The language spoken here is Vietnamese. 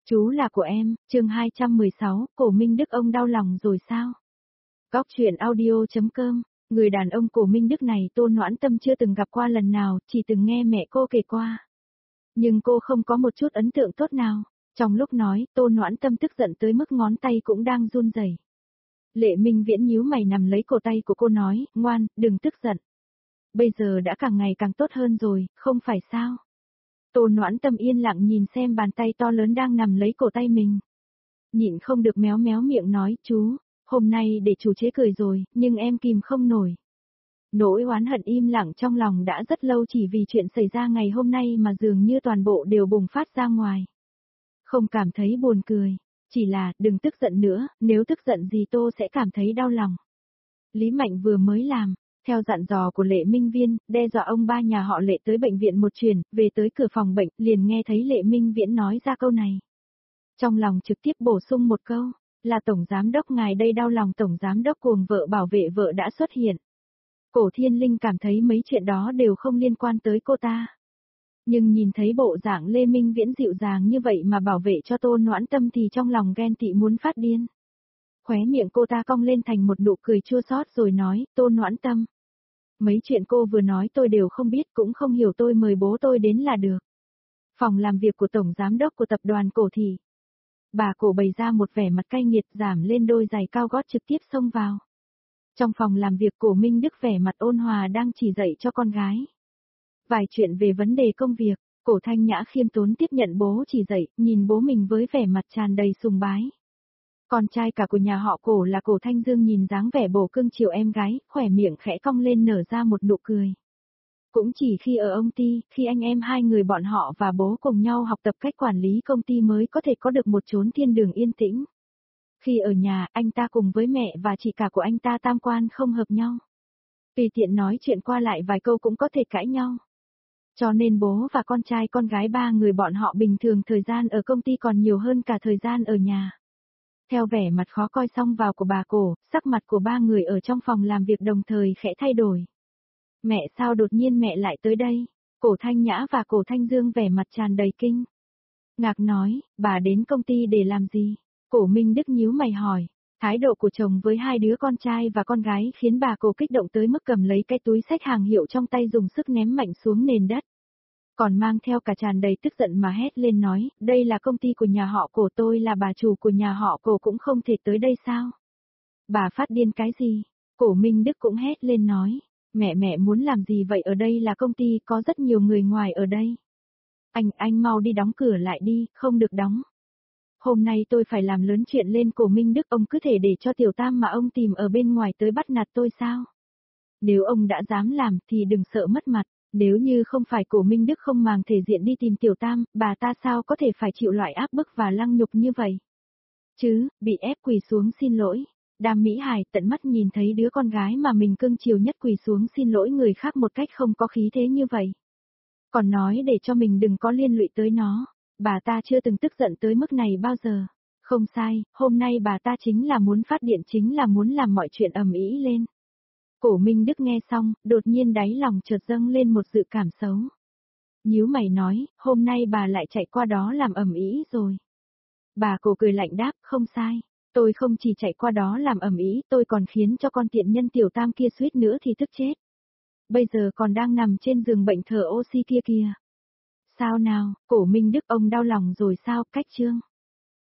Chú là của em, chương 216, Cổ Minh Đức ông đau lòng rồi sao? Góc truyện audio.com, người đàn ông Cổ Minh Đức này Tô Noãn Tâm chưa từng gặp qua lần nào, chỉ từng nghe mẹ cô kể qua. Nhưng cô không có một chút ấn tượng tốt nào. Trong lúc nói, Tô Noãn Tâm tức giận tới mức ngón tay cũng đang run rẩy. Lệ Minh Viễn nhíu mày nằm lấy cổ tay của cô nói, ngoan, đừng tức giận. Bây giờ đã càng ngày càng tốt hơn rồi, không phải sao? Tô Noãn Tâm yên lặng nhìn xem bàn tay to lớn đang nằm lấy cổ tay mình. Nhịn không được méo méo miệng nói, chú, hôm nay để chú chế cười rồi, nhưng em kìm không nổi. Nỗi oán hận im lặng trong lòng đã rất lâu chỉ vì chuyện xảy ra ngày hôm nay mà dường như toàn bộ đều bùng phát ra ngoài. Không cảm thấy buồn cười, chỉ là đừng tức giận nữa, nếu tức giận gì Tô sẽ cảm thấy đau lòng. Lý Mạnh vừa mới làm, theo dặn dò của Lệ Minh Viên, đe dọa ông ba nhà họ Lệ tới bệnh viện một chuyến, về tới cửa phòng bệnh, liền nghe thấy Lệ Minh Viễn nói ra câu này. Trong lòng trực tiếp bổ sung một câu, là Tổng Giám Đốc ngài đây đau lòng Tổng Giám Đốc cuồng vợ bảo vệ vợ đã xuất hiện. Cổ Thiên Linh cảm thấy mấy chuyện đó đều không liên quan tới cô ta. Nhưng nhìn thấy bộ dạng Lê Minh Viễn dịu dàng như vậy mà bảo vệ cho Tô Noãn Tâm thì trong lòng ghen tị muốn phát điên. Khóe miệng cô ta cong lên thành một nụ cười chua xót rồi nói, Tô Noãn Tâm. Mấy chuyện cô vừa nói tôi đều không biết cũng không hiểu, tôi mời bố tôi đến là được. Phòng làm việc của Tổng Giám Đốc của tập đoàn Cổ Thị. Bà Cổ bày ra một vẻ mặt cay nghiệt giảm lên đôi giày cao gót trực tiếp xông vào. Trong phòng làm việc Cổ Minh Đức vẻ mặt ôn hòa đang chỉ dạy cho con gái. Vài chuyện về vấn đề công việc, Cổ Thanh Nhã khiêm tốn tiếp nhận bố chỉ dạy, nhìn bố mình với vẻ mặt tràn đầy sùng bái. Con trai cả của nhà họ Cổ là Cổ Thanh Dương nhìn dáng vẻ bổ cưng chiều em gái, khỏe miệng khẽ cong lên nở ra một nụ cười. Cũng chỉ khi ở ông ty, khi anh em hai người bọn họ và bố cùng nhau học tập cách quản lý công ty mới có thể có được một chốn thiên đường yên tĩnh. Khi ở nhà, anh ta cùng với mẹ và chị cả của anh ta tam quan không hợp nhau. Tùy tiện nói chuyện qua lại vài câu cũng có thể cãi nhau. Cho nên bố và con trai con gái ba người bọn họ bình thường thời gian ở công ty còn nhiều hơn cả thời gian ở nhà. Theo vẻ mặt khó coi xông vào của bà Cổ, sắc mặt của ba người ở trong phòng làm việc đồng thời khẽ thay đổi. Mẹ sao đột nhiên mẹ lại tới đây? Cổ Thanh Nhã và Cổ Thanh Dương vẻ mặt tràn đầy kinh ngạc nói, bà đến công ty để làm gì? Cổ Minh Đức nhíu mày hỏi. Thái độ của chồng với hai đứa con trai và con gái khiến bà Cổ kích động tới mức cầm lấy cái túi xách hàng hiệu trong tay dùng sức ném mạnh xuống nền đất. Còn mang theo cả tràn đầy tức giận mà hét lên nói, đây là công ty của nhà họ Cổ, tôi là bà chủ của nhà họ Cổ cũng không thể tới đây sao? Bà phát điên cái gì? Cổ Minh Đức cũng hét lên nói, mẹ muốn làm gì vậy, ở đây là công ty, có rất nhiều người ngoài ở đây. Anh mau đi đóng cửa lại đi, không được đóng. Hôm nay tôi phải làm lớn chuyện lên. Cổ Minh Đức, ông cứ thể để cho Tiểu Tam mà ông tìm ở bên ngoài tới bắt nạt tôi sao? Nếu ông đã dám làm thì đừng sợ mất mặt, nếu như không phải Cổ Minh Đức không màng thể diện đi tìm Tiểu Tam, bà ta sao có thể phải chịu loại áp bức và lăng nhục như vậy? Chứ, bị ép quỳ xuống xin lỗi. Đàm Mỹ Hải tận mắt nhìn thấy đứa con gái mà mình cưng chiều nhất quỳ xuống xin lỗi người khác một cách không có khí thế như vậy. Còn nói để cho mình đừng có liên lụy tới nó. Bà ta chưa từng tức giận tới mức này bao giờ. Không sai, hôm nay bà ta chính là muốn phát điện, chính là muốn làm mọi chuyện ầm ĩ lên. Cổ Minh Đức nghe xong, đột nhiên đáy lòng chợt dâng lên một dự cảm xấu. Nhíu mày nói, hôm nay bà lại chạy qua đó làm ầm ĩ rồi. Bà Cổ cười lạnh đáp, không sai. Tôi không chỉ chạy qua đó làm ầm ĩ, tôi còn khiến cho con tiện nhân Tiểu Tam kia suýt nữa thì tức chết. Bây giờ còn đang nằm trên giường bệnh thở oxy kia kìa. Sao nào, Cổ Minh Đức ông đau lòng rồi sao? Cách chương